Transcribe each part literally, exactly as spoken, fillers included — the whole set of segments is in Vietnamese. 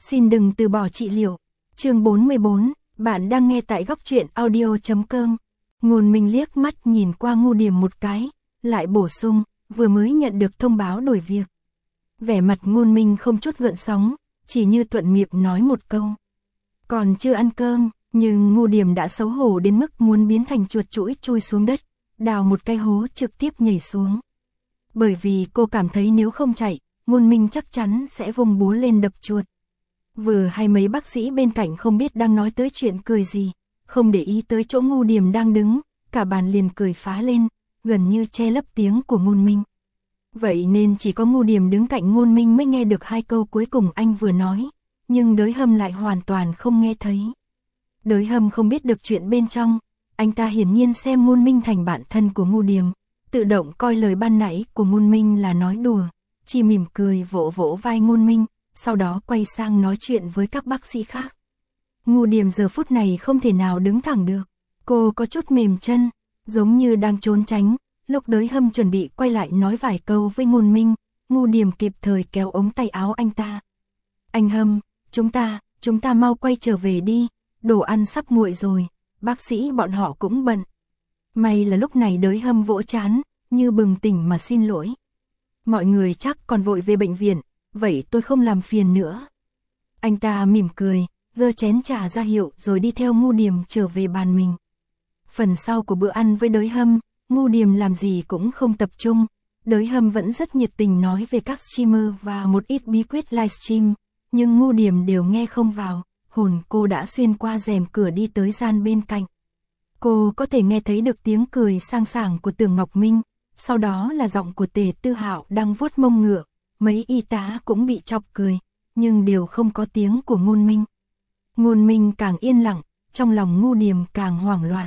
Xin đừng từ bỏ trị liệu. Chương bốn mươi bốn, bạn đang nghe tại góc truyện audio chấm com. Ngôn Minh liếc mắt nhìn qua Ngô Điềm một cái, lại bổ sung, vừa mới nhận được thông báo đổi việc. Vẻ mặt Ngôn Minh không chút gợn sóng, chỉ như thuận miệng nói một câu. Còn chưa ăn cơm, nhưng Ngô Điềm đã xấu hổ đến mức muốn biến thành chuột chũi chui xuống đất, đào một cái hố trực tiếp nhảy xuống. Bởi vì cô cảm thấy nếu không chạy, Ngôn Minh chắc chắn sẽ vung búa lên đập chuột. Vừa hay mấy bác sĩ bên cạnh không biết đang nói tới chuyện cười gì, không để ý tới chỗ Ngô Điềm đang đứng, cả bàn liền cười phá lên, gần như che lấp tiếng của Ngôn Minh. Vậy nên chỉ có Ngô Điềm đứng cạnh Ngôn Minh mới nghe được hai câu cuối cùng anh vừa nói, nhưng Đới Hâm lại hoàn toàn không nghe thấy. Đới Hâm không biết được chuyện bên trong, anh ta hiển nhiên xem Ngôn Minh thành bạn thân của Ngô Điềm, tự động coi lời ban nãy của Ngôn Minh là nói đùa, chỉ mỉm cười vỗ vỗ vai Ngôn Minh, sau đó quay sang nói chuyện với các bác sĩ khác. Ngô Điềm giờ phút này không thể nào đứng thẳng được, cô có chút mềm chân, giống như đang trốn tránh. Lúc Đới Hâm chuẩn bị quay lại nói vài câu với Ngôn Minh, Ngô Điềm kịp thời kéo ống tay áo anh ta. Anh Hâm, chúng ta, chúng ta mau quay trở về đi, đồ ăn sắp nguội rồi, bác sĩ bọn họ cũng bận. May là lúc này Đới Hâm vỗ trán, như bừng tỉnh mà xin lỗi. Mọi người chắc còn vội về bệnh viện, vậy tôi không làm phiền nữa. Anh ta mỉm cười, giơ chén trà ra hiệu rồi đi theo Ngô Điềm trở về bàn mình. Phần sau của bữa ăn với Đới Hâm, Ngô Điềm làm gì cũng không tập trung, Đới Hâm vẫn rất nhiệt tình nói về các streamer và một ít bí quyết livestream, nhưng Ngô Điềm đều nghe không vào, hồn cô đã xuyên qua rèm cửa đi tới gian bên cạnh. Cô có thể nghe thấy được tiếng cười sang sảng của Tưởng Ngọc Minh, sau đó là giọng của Tề Tư Hạo đang vuốt mông ngựa, mấy y tá cũng bị chọc cười, nhưng đều không có tiếng của Ngôn Minh. Ngôn Minh càng yên lặng, trong lòng Ngô Điềm càng hoảng loạn.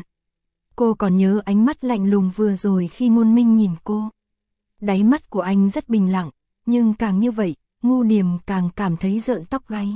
Cô còn nhớ ánh mắt lạnh lùng vừa rồi khi Ngôn Minh nhìn cô. Đáy mắt của anh rất bình lặng, nhưng càng như vậy, Ngô Điềm càng cảm thấy rợn tóc gáy.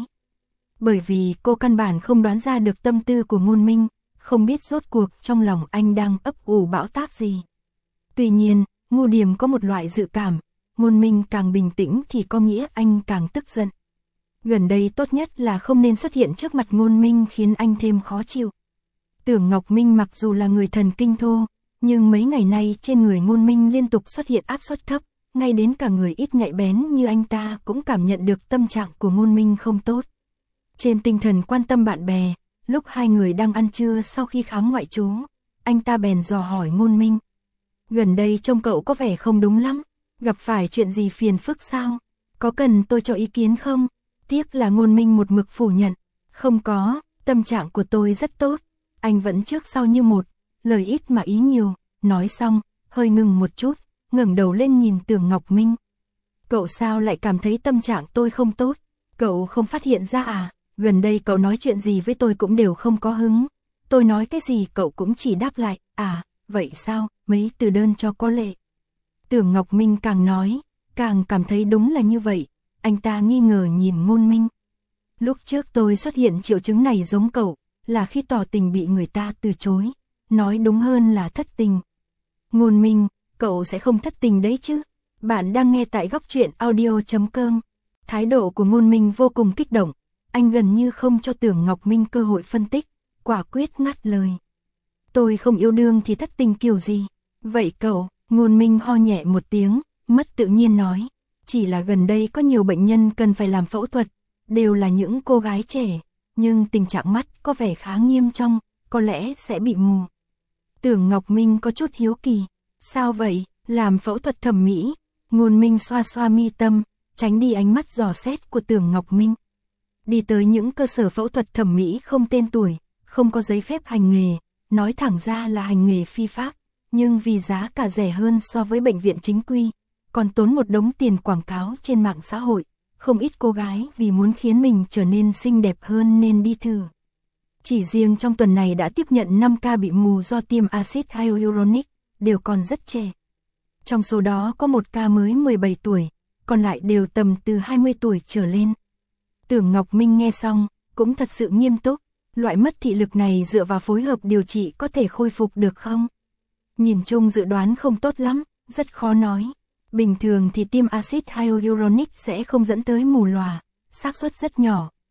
Bởi vì cô căn bản không đoán ra được tâm tư của Ngôn Minh, không biết rốt cuộc trong lòng anh đang ấp ủ bão táp gì. Tuy nhiên, Ngô Điềm có một loại dự cảm, Ngôn Minh càng bình tĩnh thì có nghĩa anh càng tức giận. Gần đây tốt nhất là không nên xuất hiện trước mặt Ngôn Minh khiến anh thêm khó chịu. Tưởng Ngọc Minh mặc dù là người thần kinh thô, nhưng mấy ngày nay trên người Ngôn Minh liên tục xuất hiện áp suất thấp, ngay đến cả người ít nhạy bén như anh ta cũng cảm nhận được tâm trạng của Ngôn Minh không tốt. Trên tinh thần quan tâm bạn bè, lúc hai người đang ăn trưa sau khi khám ngoại trú, anh ta bèn dò hỏi Ngôn Minh. Gần đây trông cậu có vẻ không đúng lắm, gặp phải chuyện gì phiền phức sao? Có cần tôi cho ý kiến không? Tiếc là Ngôn Minh một mực phủ nhận. Không có, tâm trạng của tôi rất tốt. Anh vẫn trước sau như một, lời ít mà ý nhiều, nói xong, hơi ngừng một chút, ngẩng đầu lên nhìn Tưởng Ngọc Minh. Cậu sao lại cảm thấy tâm trạng tôi không tốt? Cậu không phát hiện ra à? Gần đây cậu nói chuyện gì với tôi cũng đều không có hứng. Tôi nói cái gì cậu cũng chỉ đáp lại, à, vậy sao, mấy từ đơn cho có lệ. Tưởng Ngọc Minh càng nói, càng cảm thấy đúng là như vậy, anh ta nghi ngờ nhìn Ngôn Minh. Lúc trước tôi xuất hiện triệu chứng này giống cậu, là khi tỏ tình bị người ta từ chối, nói đúng hơn là thất tình. Ngôn Minh, cậu sẽ không thất tình đấy chứ? Bạn đang nghe tại góc truyện audio chấm com. Thái độ của Ngôn Minh vô cùng kích động, anh gần như không cho Tưởng Ngọc Minh cơ hội phân tích, quả quyết ngắt lời. Tôi không yêu đương thì thất tình kiểu gì? Vậy cậu? Ngôn Minh ho nhẹ một tiếng, mất tự nhiên nói, chỉ là gần đây có nhiều bệnh nhân cần phải làm phẫu thuật, đều là những cô gái trẻ, nhưng tình trạng mắt có vẻ khá nghiêm trọng, có lẽ sẽ bị mù. Tưởng Ngọc Minh có chút hiếu kỳ, sao vậy, làm phẫu thuật thẩm mỹ? Ngôn Minh xoa xoa mi tâm, tránh đi ánh mắt dò xét của Tưởng Ngọc Minh. Đi tới những cơ sở phẫu thuật thẩm mỹ không tên tuổi, không có giấy phép hành nghề, nói thẳng ra là hành nghề phi pháp, nhưng vì giá cả rẻ hơn so với bệnh viện chính quy, còn tốn một đống tiền quảng cáo trên mạng xã hội, không ít cô gái vì muốn khiến mình trở nên xinh đẹp hơn nên đi thử. Chỉ riêng trong tuần này đã tiếp nhận năm ca bị mù do tiêm axit hyaluronic, đều còn rất trẻ. Trong số đó có một ca mới mười bảy tuổi, còn lại đều tầm từ hai mươi tuổi trở lên. Tưởng Ngọc Minh nghe xong, cũng thật sự nghiêm túc, loại mất thị lực này dựa vào phối hợp điều trị có thể khôi phục được không? Nhìn chung dự đoán không tốt lắm, rất khó nói. Bình thường thì tiêm axit hyaluronic sẽ không dẫn tới mù lòa, xác suất rất nhỏ,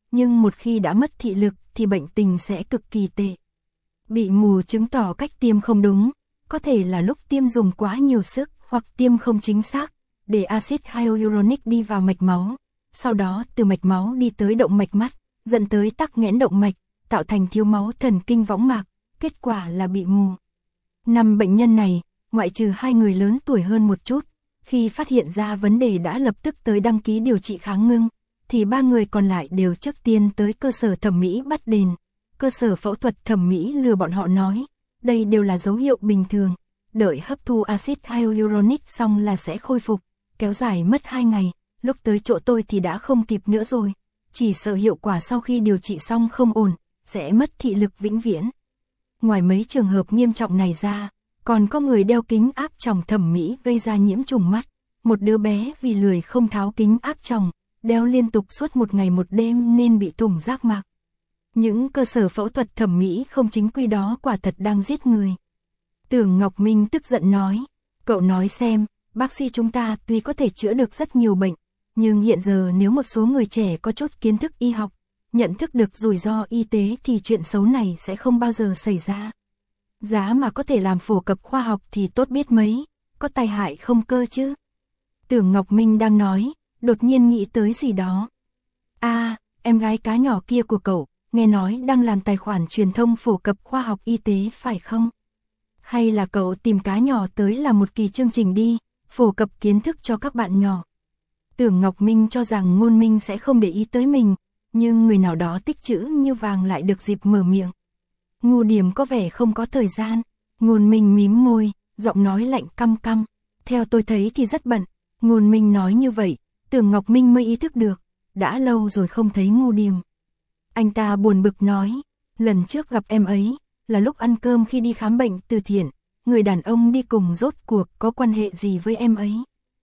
nhưng một khi đã mất thị lực thì bệnh tình sẽ cực kỳ tệ. Bị mù chứng tỏ cách tiêm không đúng, có thể là lúc tiêm dùng quá nhiều sức hoặc tiêm không chính xác, để axit hyaluronic đi vào mạch máu, sau đó từ mạch máu đi tới động mạch mắt, dẫn tới tắc nghẽn động mạch, tạo thành thiếu máu thần kinh võng mạc, kết quả là bị mù. Năm bệnh nhân này, ngoại trừ hai người lớn tuổi hơn một chút, khi phát hiện ra vấn đề đã lập tức tới đăng ký điều trị kháng ngưng, thì ba người còn lại đều trước tiên tới cơ sở thẩm mỹ bắt đền. Cơ sở phẫu thuật thẩm mỹ lừa bọn họ nói, đây đều là dấu hiệu bình thường, đợi hấp thu axit hyaluronic xong là sẽ khôi phục, kéo dài mất hai ngày, lúc tới chỗ tôi thì đã không kịp nữa rồi, chỉ sợ hiệu quả sau khi điều trị xong không ổn, sẽ mất thị lực vĩnh viễn. Ngoài mấy trường hợp nghiêm trọng này ra, còn có người đeo kính áp tròng thẩm mỹ gây ra nhiễm trùng mắt, một đứa bé vì lười không tháo kính áp tròng, đeo liên tục suốt một ngày một đêm nên bị thủng giác mạc. Những cơ sở phẫu thuật thẩm mỹ không chính quy đó quả thật đang giết người. Tưởng Ngọc Minh tức giận nói, cậu nói xem, bác sĩ chúng ta tuy có thể chữa được rất nhiều bệnh, nhưng hiện giờ nếu một số người trẻ có chút kiến thức y học, nhận thức được rủi ro y tế thì chuyện xấu này sẽ không bao giờ xảy ra. Giá mà có thể làm phổ cập khoa học thì tốt biết mấy, có tai hại không cơ chứ. Tưởng Ngọc Minh đang nói, đột nhiên nghĩ tới gì đó. À, em gái cá nhỏ kia của cậu, nghe nói đang làm tài khoản truyền thông phổ cập khoa học y tế phải không? Hay là cậu tìm cá nhỏ tới làm một kỳ chương trình đi, phổ cập kiến thức cho các bạn nhỏ. Tưởng Ngọc Minh cho rằng Ngôn Minh sẽ không để ý tới mình, nhưng người nào đó tích chữ như vàng lại được dịp mở miệng. Ngu Điềm có vẻ không có thời gian, Ngôn Minh mím môi, giọng nói lạnh căm căm. Theo tôi thấy thì rất bận, Ngôn Minh nói như vậy, Tưởng Ngọc Minh mới ý thức được, đã lâu rồi không thấy Ngu Điềm. Anh ta buồn bực nói, lần trước gặp em ấy, là lúc ăn cơm khi đi khám bệnh từ thiện, người đàn ông đi cùng rốt cuộc có quan hệ gì với em ấy.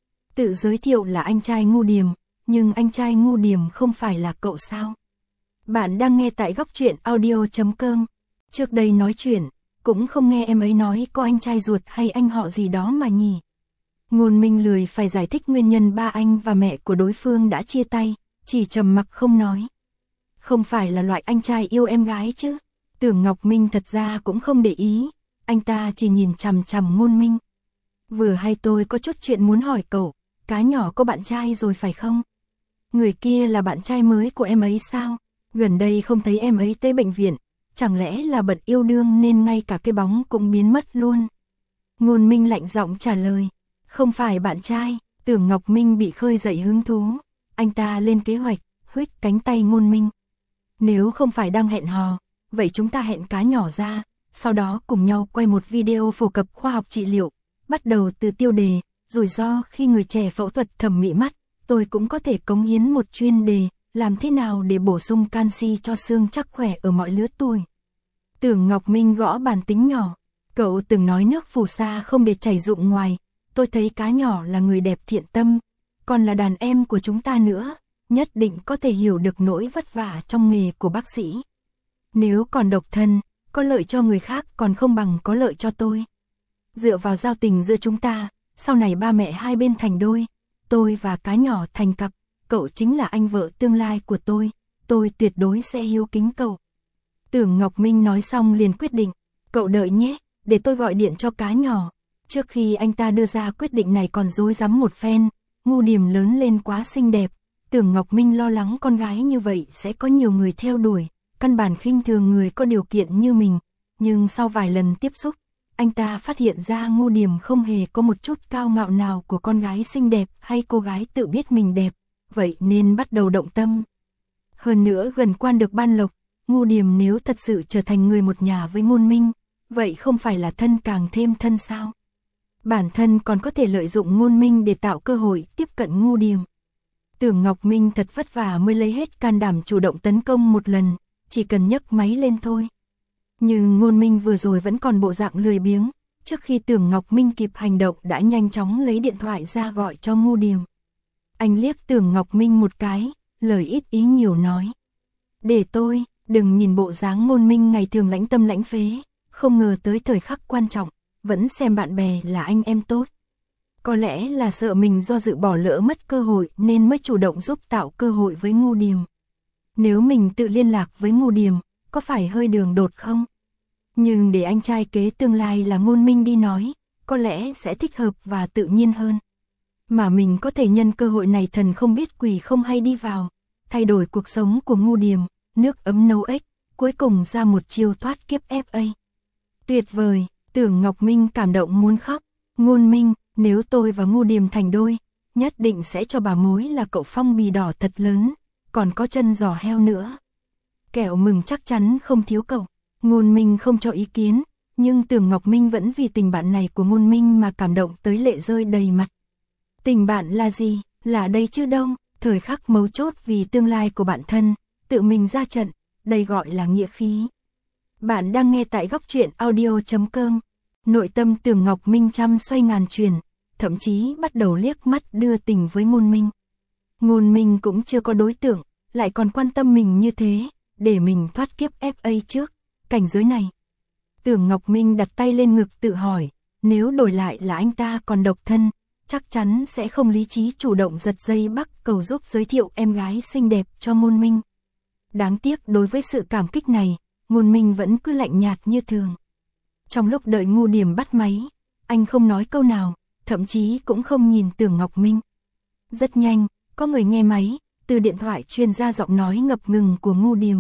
Tự giới thiệu là anh trai Ngu Điềm, nhưng anh trai Ngu Điềm không phải là cậu sao? Bạn đang nghe tại góc truyện audio chấm com. Trước đây nói chuyện, cũng không nghe em ấy nói có anh trai ruột hay anh họ gì đó mà nhỉ. Ngôn Minh lười phải giải thích nguyên nhân ba anh và mẹ của đối phương đã chia tay, chỉ trầm mặc không nói. Không phải là loại anh trai yêu em gái chứ? Tưởng Ngọc Minh thật ra cũng không để ý, anh ta chỉ nhìn chằm chằm Ngôn Minh. Vừa hay tôi có chút chuyện muốn hỏi cậu, cá nhỏ có bạn trai rồi phải không? Người kia là bạn trai mới của em ấy sao? Gần đây không thấy em ấy tới bệnh viện, chẳng lẽ là bận yêu đương nên ngay cả cái bóng cũng biến mất luôn? Ngôn Minh lạnh giọng trả lời, không phải bạn trai. Tưởng Ngọc Minh bị khơi dậy hứng thú, anh ta lên kế hoạch, huých cánh tay Ngôn Minh. Nếu không phải đang hẹn hò, vậy chúng ta hẹn cá nhỏ ra, sau đó cùng nhau quay một video phổ cập khoa học trị liệu, bắt đầu từ tiêu đề, rủi ro khi người trẻ phẫu thuật thẩm mỹ mắt, tôi cũng có thể cống hiến một chuyên đề, làm thế nào để bổ sung canxi cho xương chắc khỏe ở mọi lứa tuổi. Tưởng Ngọc Minh gõ bàn tính nhỏ, cậu từng nói nước phù sa không để chảy rụng ngoài, tôi thấy cá nhỏ là người đẹp thiện tâm, còn là đàn em của chúng ta nữa, nhất định có thể hiểu được nỗi vất vả trong nghề của bác sĩ. Nếu còn độc thân, có lợi cho người khác còn không bằng có lợi cho tôi. Dựa vào giao tình giữa chúng ta, sau này ba mẹ hai bên thành đôi, tôi và cá nhỏ thành cặp, cậu chính là anh vợ tương lai của tôi, tôi tuyệt đối sẽ hiếu kính cậu. Tưởng Ngọc Minh nói xong liền quyết định, cậu đợi nhé, để tôi gọi điện cho cá nhỏ. Trước khi anh ta đưa ra quyết định này còn rối rắm một phen, Ngu Điềm lớn lên quá xinh đẹp, Tưởng Ngọc Minh lo lắng con gái như vậy sẽ có nhiều người theo đuổi, căn bản khinh thường người có điều kiện như mình, nhưng sau vài lần tiếp xúc, anh ta phát hiện ra Ngu Điềm không hề có một chút cao ngạo nào của con gái xinh đẹp hay cô gái tự biết mình đẹp, vậy nên bắt đầu động tâm. Hơn nữa gần quan được ban lộc, Ngu Điềm nếu thật sự trở thành người một nhà với Ngôn Minh, vậy không phải là thân càng thêm thân sao? Bản thân còn có thể lợi dụng Ngôn Minh để tạo cơ hội tiếp cận Ngu Điềm. Tưởng Ngọc Minh thật vất vả mới lấy hết can đảm chủ động tấn công một lần, chỉ cần nhấc máy lên thôi. Nhưng Ngôn Minh vừa rồi vẫn còn bộ dạng lười biếng, trước khi Tưởng Ngọc Minh kịp hành động đã nhanh chóng lấy điện thoại ra gọi cho Ngu Điềm. Anh liếc Tưởng Ngọc Minh một cái, lời ít ý nhiều nói. Để tôi, đừng nhìn bộ dáng Ngôn Minh ngày thường lãnh tâm lãnh phế, không ngờ tới thời khắc quan trọng, vẫn xem bạn bè là anh em tốt. Có lẽ là sợ mình do dự bỏ lỡ mất cơ hội nên mới chủ động giúp tạo cơ hội với Ngu Điềm. Nếu mình tự liên lạc với Ngô Điềm, có phải hơi đường đột không? Nhưng để anh trai kế tương lai là Ngôn Minh đi nói, có lẽ sẽ thích hợp và tự nhiên hơn. Mà mình có thể nhân cơ hội này thần không biết quỷ không hay đi vào, thay đổi cuộc sống của Ngô Điềm, nước ấm nấu ếch, cuối cùng ra một chiêu thoát kiếp ép a. Tuyệt vời, Tưởng Ngọc Minh cảm động muốn khóc. Ngôn Minh, nếu tôi và Ngô Điềm thành đôi, nhất định sẽ cho bà mối là cậu phong bì đỏ thật lớn, còn có chân giò heo nữa. Kẻo mừng chắc chắn không thiếu cậu. Ngôn Minh không cho ý kiến, nhưng Tưởng Ngọc Minh vẫn vì tình bạn này của Ngôn Minh mà cảm động tới lệ rơi đầy mặt. Tình bạn là gì? Là đây chứ đâu, thời khắc mấu chốt vì tương lai của bạn thân, tự mình ra trận, đây gọi là nghĩa khí. Bạn đang nghe tại góc truyện audio chấm com. Nội tâm Tưởng Ngọc Minh trăm xoay ngàn chuyển, thậm chí bắt đầu liếc mắt đưa tình với Ngôn Minh. Ngôn Minh cũng chưa có đối tượng, lại còn quan tâm mình như thế, để mình thoát kiếp ép a trước, cảnh giới này. Tưởng Ngọc Minh đặt tay lên ngực tự hỏi, nếu đổi lại là anh ta còn độc thân, chắc chắn sẽ không lý trí chủ động giật dây bắt cầu giúp giới thiệu em gái xinh đẹp cho Ngôn Minh. Đáng tiếc đối với sự cảm kích này, Ngôn Minh vẫn cứ lạnh nhạt như thường. Trong lúc đợi Ngô Điềm bắt máy, anh không nói câu nào, thậm chí cũng không nhìn Tưởng Ngọc Minh. Rất nhanh, có người nghe máy, từ điện thoại truyền ra giọng nói ngập ngừng của Ngô Điềm.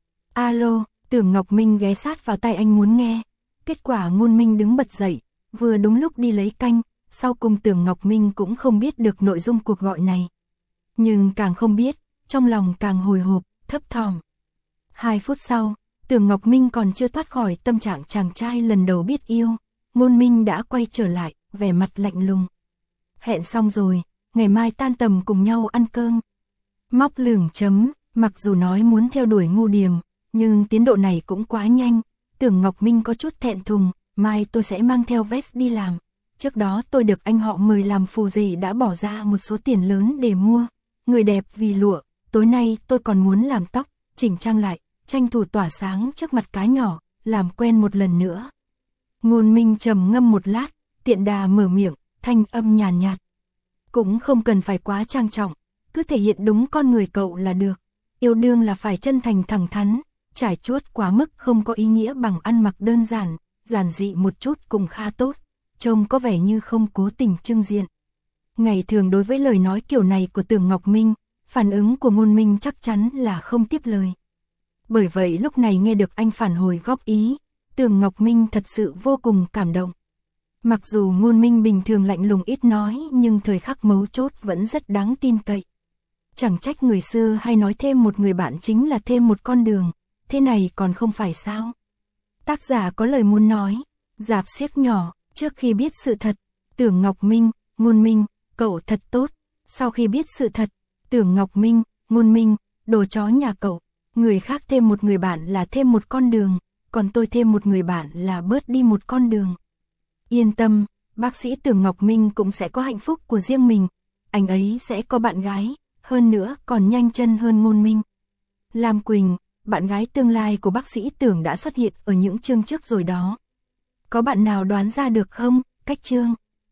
Alo, Tưởng Ngọc Minh ghé sát vào tai anh muốn nghe. Kết quả Ngôn Minh đứng bật dậy, vừa đúng lúc đi lấy canh, sau cùng Tưởng Ngọc Minh cũng không biết được nội dung cuộc gọi này. Nhưng càng không biết, trong lòng càng hồi hộp, thấp thỏm. Hai phút sau, Tưởng Ngọc Minh còn chưa thoát khỏi tâm trạng chàng trai lần đầu biết yêu, Ngôn Minh đã quay trở lại, vẻ mặt lạnh lùng. Hẹn xong rồi, ngày mai tan tầm cùng nhau ăn cơm. Móc lửng chấm, mặc dù nói muốn theo đuổi Ngô Điềm, nhưng tiến độ này cũng quá nhanh, Tưởng Ngọc Minh có chút thẹn thùng, mai tôi sẽ mang theo vest đi làm. Trước đó tôi được anh họ mời làm phù rể đã bỏ ra một số tiền lớn để mua. Người đẹp vì lụa, tối nay tôi còn muốn làm tóc, chỉnh trang lại, tranh thủ tỏa sáng trước mặt cá nhỏ, làm quen một lần nữa. Ngôn Minh trầm ngâm một lát, tiện đà mở miệng, thanh âm nhàn nhạt, nhạt. Cũng không cần phải quá trang trọng, cứ thể hiện đúng con người cậu là được. Yêu đương là phải chân thành thẳng thắn, trải chuốt quá mức không có ý nghĩa bằng ăn mặc đơn giản, giản dị một chút cũng khá tốt, trông có vẻ như không cố tình trưng diện. Ngày thường đối với lời nói kiểu này của Tưởng Ngọc Minh, phản ứng của Ngôn Minh chắc chắn là không tiếp lời. Bởi vậy lúc này nghe được anh phản hồi góp ý, Tưởng Ngọc Minh thật sự vô cùng cảm động. Mặc dù Ngôn Minh bình thường lạnh lùng ít nói nhưng thời khắc mấu chốt vẫn rất đáng tin cậy. Chẳng trách người xưa hay nói thêm một người bạn chính là thêm một con đường, thế này còn không phải sao. Tác giả có lời muốn nói, rạp xiếc nhỏ, trước khi biết sự thật, Tưởng Ngọc Minh, Ngôn Minh, cậu thật tốt. Sau khi biết sự thật, Tưởng Ngọc Minh, Ngôn Minh, đồ chó nhà cậu. Người khác thêm một người bạn là thêm một con đường, còn tôi thêm một người bạn là bớt đi một con đường. Yên tâm, bác sĩ Tưởng Ngọc Minh cũng sẽ có hạnh phúc của riêng mình, anh ấy sẽ có bạn gái, hơn nữa còn nhanh chân hơn Ngôn Minh. Lam Quỳnh, bạn gái tương lai của bác sĩ Tưởng đã xuất hiện ở những chương trước rồi đó. Có bạn nào đoán ra được không? Cách chương